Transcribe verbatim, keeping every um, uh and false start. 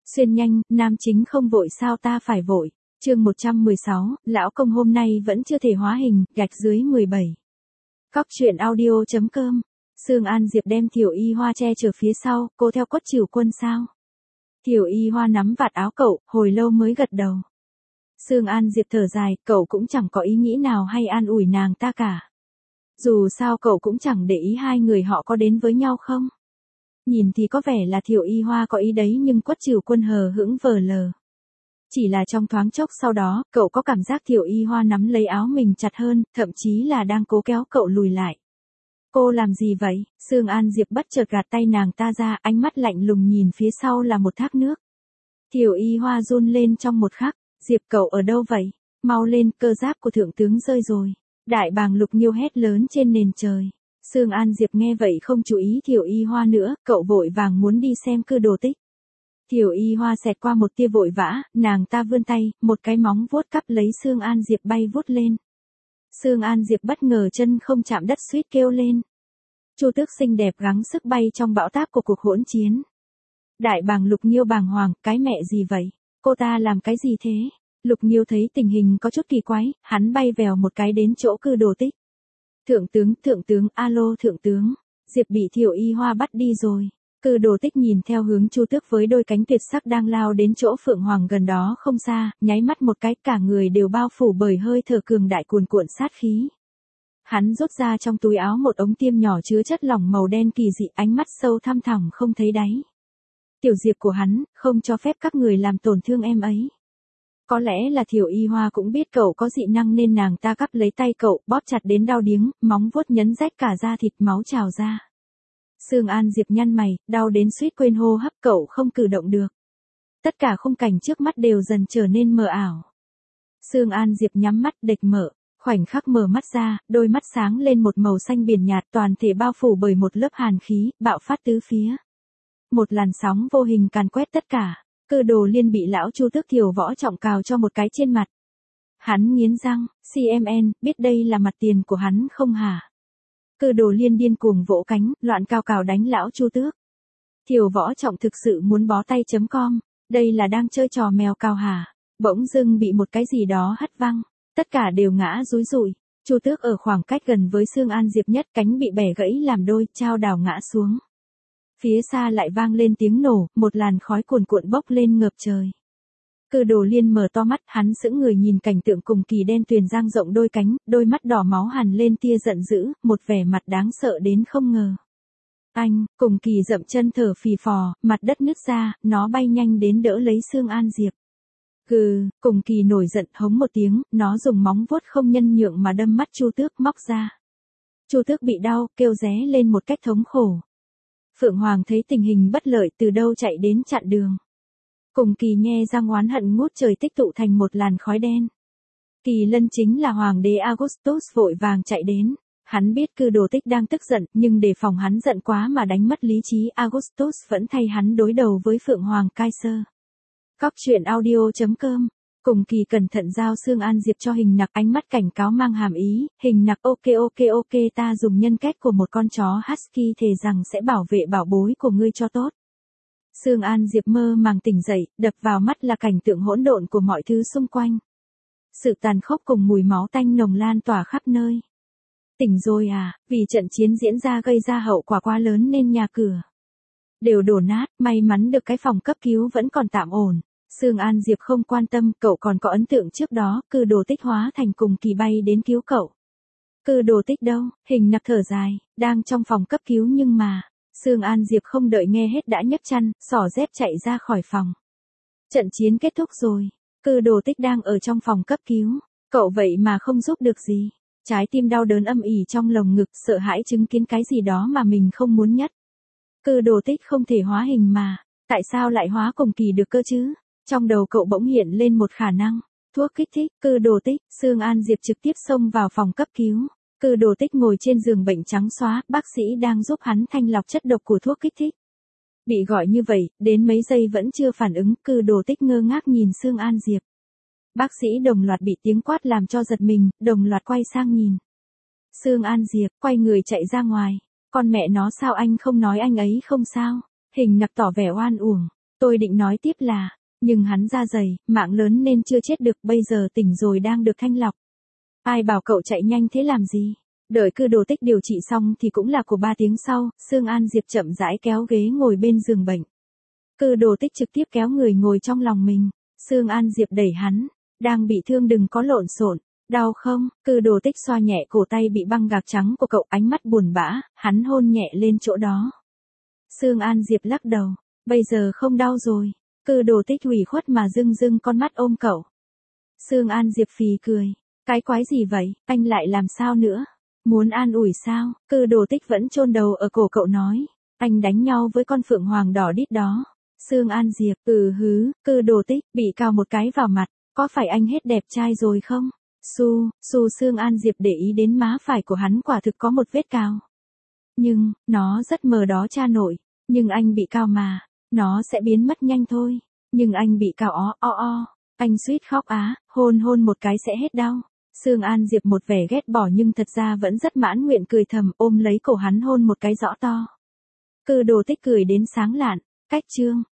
Xuyên nhanh, nam chính không vội sao ta phải vội. Chương một trăm mười sáu, lão công hôm nay vẫn chưa thể hóa hình, gạch dưới mười bảy. Cóc truyện audio.com. Sương An Diệp đem Thiểu Y Hoa che chở phía sau, cô theo Quất Trìu Quân sao? Thiểu Y Hoa nắm vạt áo cậu, hồi lâu mới gật đầu. Sương An Diệp thở dài, cậu cũng chẳng có ý nghĩ nào hay an ủi nàng ta cả. Dù sao cậu cũng chẳng để ý hai người họ có đến với nhau không. Nhìn thì có vẻ là Thiểu Y Hoa có ý đấy nhưng Quất Trìu Quân hờ hững vờ lờ. Chỉ là trong thoáng chốc sau đó, cậu có cảm giác Thiểu Y Hoa nắm lấy áo mình chặt hơn, thậm chí là đang cố kéo cậu lùi lại. Cô làm gì vậy? Sương An Diệp bất chợt gạt tay nàng ta ra, ánh mắt lạnh lùng nhìn phía sau là một thác nước. Thiểu Y Hoa run lên trong một khắc, Diệp cậu ở đâu vậy? Mau lên, cơ giáp của thượng tướng rơi rồi. Đại bàng Lục Nghiêu hét lớn trên nền trời. Sương An Diệp nghe vậy không chú ý Thiểu Y Hoa nữa, cậu vội vàng muốn đi xem Cư Đồ Tích. Thiểu Y Hoa xẹt qua một tia vội vã, nàng ta vươn tay, một cái móng vuốt cắp lấy Sương An Diệp bay vút lên. Sương An Diệp bất ngờ chân không chạm đất suýt kêu lên. Chu Tước xinh đẹp gắng sức bay trong bão táp của cuộc hỗn chiến. Đại bàng Lục Nghiêu bàng hoàng, cái mẹ gì vậy? Cô ta làm cái gì thế? Lục Nghiêu thấy tình hình có chút kỳ quái, hắn bay vèo một cái đến chỗ Cư Đồ Tích. Thượng tướng, thượng tướng, alo thượng tướng, Diệp bị Thiểu Y Hoa bắt đi rồi. Cư Đồ Tích nhìn theo hướng Chu Tước với đôi cánh tuyệt sắc đang lao đến chỗ Phượng Hoàng gần đó không xa, nháy mắt một cái cả người đều bao phủ bởi hơi thở cường đại cuồn cuộn sát khí. Hắn rút ra trong túi áo một ống tiêm nhỏ chứa chất lỏng màu đen kỳ dị, ánh mắt sâu thăm thẳm không thấy đáy. Tiểu Diệp của hắn, không cho phép các người làm tổn thương em ấy. Có lẽ là Thiểu Y Hoa cũng biết cậu có dị năng nên nàng ta cắp lấy tay cậu, bóp chặt đến đau điếng, móng vuốt nhấn rách cả da thịt, máu trào ra. Sương An Diệp nhăn mày, đau đến suýt quên hô hấp, cậu không cử động được. Tất cả khung cảnh trước mắt đều dần trở nên mờ ảo. Sương An Diệp nhắm mắt địch mở, khoảnh khắc mở mắt ra, đôi mắt sáng lên một màu xanh biển nhạt, toàn thể bao phủ bởi một lớp hàn khí, bạo phát tứ phía. Một làn sóng vô hình càn quét tất cả. Cư Đồ Liên bị lão Chu Tước Thiểu Võ trọng cào cho một cái trên mặt. Hắn nghiến răng, xê em en, biết đây là mặt tiền của hắn không hả? Cư Đồ Liên điên cuồng vỗ cánh, loạn cao cào đánh lão Chu Tước. Thiểu Võ trọng thực sự muốn bó tay chấm com, đây là đang chơi trò mèo cào hả? Bỗng dưng bị một cái gì đó hất văng, tất cả đều ngã rúi rụi. Chu Tước ở khoảng cách gần với Sương An Diệp nhất, cánh bị bẻ gãy làm đôi, chao đảo ngã xuống. Phía xa lại vang lên tiếng nổ, một làn khói cuồn cuộn bốc lên ngập trời. Cư Đồ Liên mở to mắt, hắn sững người nhìn cảnh tượng cùng kỳ đen tuyền dang rộng đôi cánh, đôi mắt đỏ máu hằn lên tia giận dữ, một vẻ mặt đáng sợ đến không ngờ. Anh, cùng kỳ dậm chân thở phì phò, mặt đất nứt ra, nó bay nhanh đến đỡ lấy Sương An Diệp. Gừ, cùng kỳ nổi giận hống một tiếng, nó dùng móng vuốt không nhân nhượng mà đâm mắt Chu Tước móc ra. Chu Tước bị đau, kêu ré lên một cách thống khổ. Phượng Hoàng thấy tình hình bất lợi từ đâu chạy đến chặn đường. Cùng kỳ nhe răng oán hận ngút trời tích tụ thành một làn khói đen. Kỳ Lân chính là Hoàng đế Augustus vội vàng chạy đến. Hắn biết Cư Đồ Tích đang tức giận, nhưng để phòng hắn giận quá mà đánh mất lý trí, Augustus vẫn thay hắn đối đầu với Phượng Hoàng Kaiser. Cóc truyện audio.com. Cùng kỳ cẩn thận giao Sương An Diệp cho Hình Nặc, ánh mắt cảnh cáo mang hàm ý, Hình Nặc ok ok ok ta dùng nhân cách của một con chó husky thề rằng sẽ bảo vệ bảo bối của ngươi cho tốt. Sương An Diệp mơ màng tỉnh dậy, đập vào mắt là cảnh tượng hỗn độn của mọi thứ xung quanh. Sự tàn khốc cùng mùi máu tanh nồng lan tỏa khắp nơi. Tỉnh rồi à, vì trận chiến diễn ra gây ra hậu quả quá lớn nên nhà cửa đều đổ nát, may mắn được cái phòng cấp cứu vẫn còn tạm ổn. Sương An Diệp không quan tâm, cậu còn có ấn tượng trước đó, Cư Đồ Tích hóa thành cùng kỳ bay đến cứu cậu. Cư Đồ Tích đâu? Hình Nặc thở dài, đang trong phòng cấp cứu nhưng mà, Sương An Diệp không đợi nghe hết đã nhấc chăn, xỏ dép chạy ra khỏi phòng. Trận chiến kết thúc rồi, Cư Đồ Tích đang ở trong phòng cấp cứu, cậu vậy mà không giúp được gì. Trái tim đau đớn âm ỉ trong lồng ngực, sợ hãi chứng kiến cái gì đó mà mình không muốn nhất. Cư Đồ Tích không thể hóa hình mà, tại sao lại hóa cùng kỳ được cơ chứ? Trong đầu cậu bỗng hiện lên một khả năng, thuốc kích thích. Cư Đồ Tích, Sương An Diệp trực tiếp xông vào phòng cấp cứu. Cư Đồ Tích ngồi trên giường bệnh trắng xóa, bác sĩ đang giúp hắn thanh lọc chất độc của thuốc kích thích. Bị gọi như vậy, đến mấy giây vẫn chưa phản ứng, Cư Đồ Tích ngơ ngác nhìn Sương An Diệp. Bác sĩ đồng loạt bị tiếng quát làm cho giật mình, đồng loạt quay sang nhìn. Sương An Diệp, quay người chạy ra ngoài. Con mẹ nó sao anh không nói anh ấy không sao? Hình Nặc tỏ vẻ oan uổng. Tôi định nói tiếp là, nhưng hắn da dày, mạng lớn nên chưa chết được, bây giờ tỉnh rồi đang được thanh lọc. Ai bảo cậu chạy nhanh thế làm gì? Đợi Cư Đồ Tích điều trị xong thì cũng là của ba tiếng sau, Sương An Diệp chậm rãi kéo ghế ngồi bên giường bệnh. Cư Đồ Tích trực tiếp kéo người ngồi trong lòng mình. Sương An Diệp đẩy hắn, đang bị thương đừng có lộn xộn. Đau không? Cư Đồ Tích xoa nhẹ cổ tay bị băng gạc trắng của cậu, ánh mắt buồn bã, hắn hôn nhẹ lên chỗ đó. Sương An Diệp lắc đầu, bây giờ không đau rồi. Cư Đồ Tích ủy khuất mà rưng rưng con mắt ôm cậu. Sương An Diệp phì cười, cái quái gì vậy, anh lại làm sao nữa? Muốn an ủi sao? Cư Đồ Tích vẫn chôn đầu ở cổ cậu nói, anh đánh nhau với con phượng hoàng đỏ đít đó. Sương An Diệp, ừ hứ, Cư Đồ Tích, bị cào một cái vào mặt, có phải anh hết đẹp trai rồi không? Su, su Sương An Diệp để ý đến má phải của hắn quả thực có một vết cào. Nhưng, nó rất mờ đó cha nội, nhưng anh bị cào mà, nó sẽ biến mất nhanh thôi. Nhưng anh bị cào ó, o o, anh suýt khóc á, hôn hôn một cái sẽ hết đau. Sương An Diệp một vẻ ghét bỏ nhưng thật ra vẫn rất mãn nguyện cười thầm ôm lấy cổ hắn hôn một cái rõ to. Cư Đồ Tích cười đến sáng lạn, cách chương.